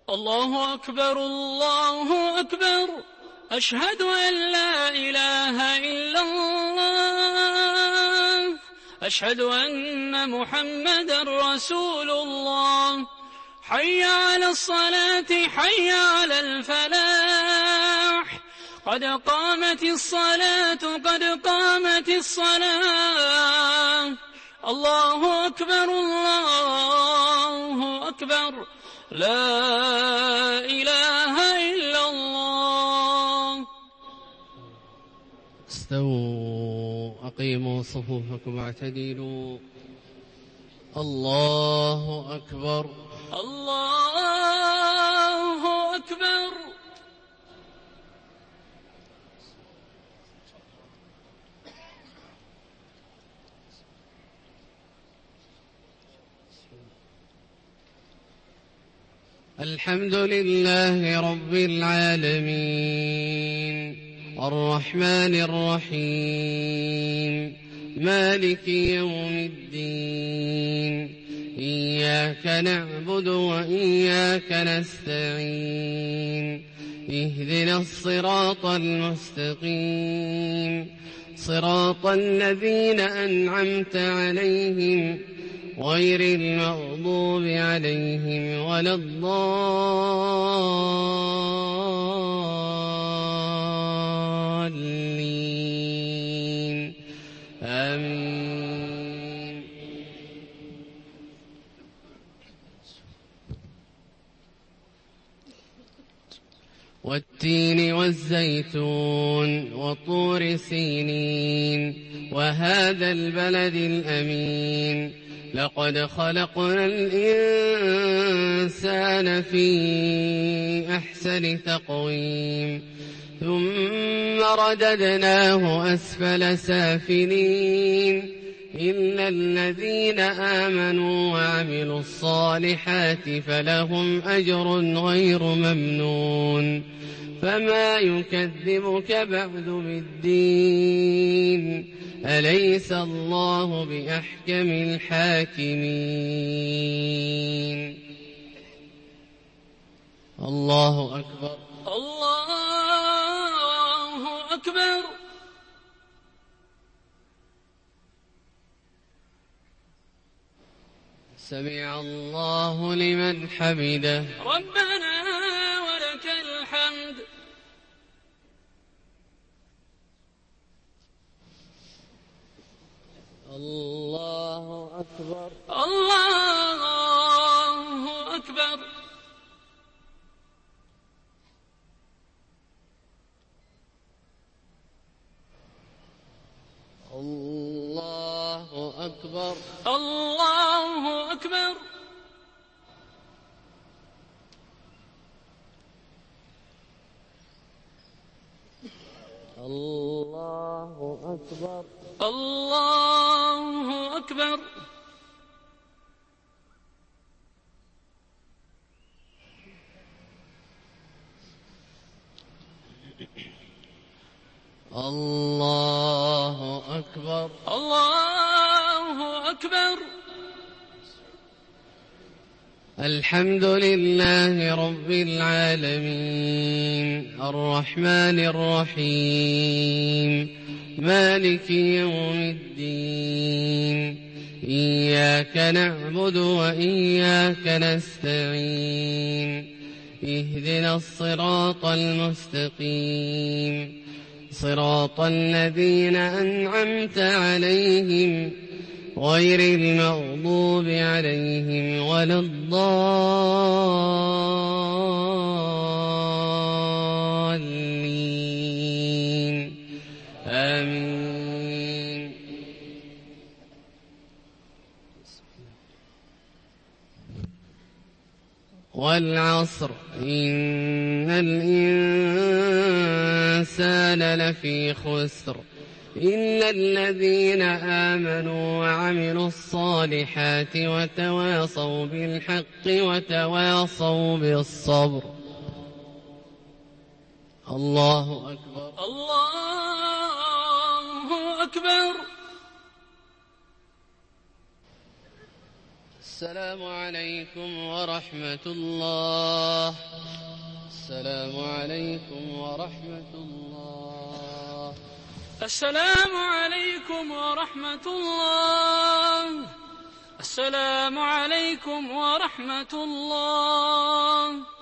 الله أكبر الله أكبر أشهد أن لا إله إلا الله أشهد أن محمدا رسول الله حي على الصلاة حي على الفلاح قد قامت الصلاة قد قامت الصلاة الله أكبر الله أكبر لا إله إلا الله. استووا أقيموا صفوفكم واعتدلوا. الله أكبر الله أكبر. الحمد لله رب العالمين الرحمن الرحيم مالك يوم الدين إياك نعبد وإياك نستعين اهدنا الصراط المستقيم صراط الذين أنعمت عليهم غير المغضوب عليهم ولا الضالين آمين. والتين والزيتون وطور سينين وهذا البلد الأمين لقد خلقنا الإنسان في أحسن تقويم ثم رددناه أسفل سافلين إلا الذين آمنوا وعملوا الصالحات فلهم أجر غير ممنون فما يكذبك بعد بالدين أليس الله بأحكم الحاكمين. الله أكبر الله أكبر. سمع الله لمن حمده ربنا ولك الحمد. الله أكبر الله أكبر. الله أكبر الله أكبر. الله أكبر الله أكبر. الله أكبر الله أكبر. الحمد لله رب العالمين الرحمن الرحيم مالك يوم الدين إياك نعبد وإياك نستعين اهدنا الصراط المستقيم صراط الذين أنعمت عليهم غير المغضوب عليهم ولا الضالين آمين. والعصر إن الإنسان لفي خسر إلا الذين آمنوا وعملوا الصالحات وتواصوا بالحق وتواصوا بالصبر. الله أكبر الله أكبر. السلام عليكم ورحمة الله. السلام عليكم ورحمة الله. السلام عليكم ورحمة الله. السلام عليكم ورحمة الله.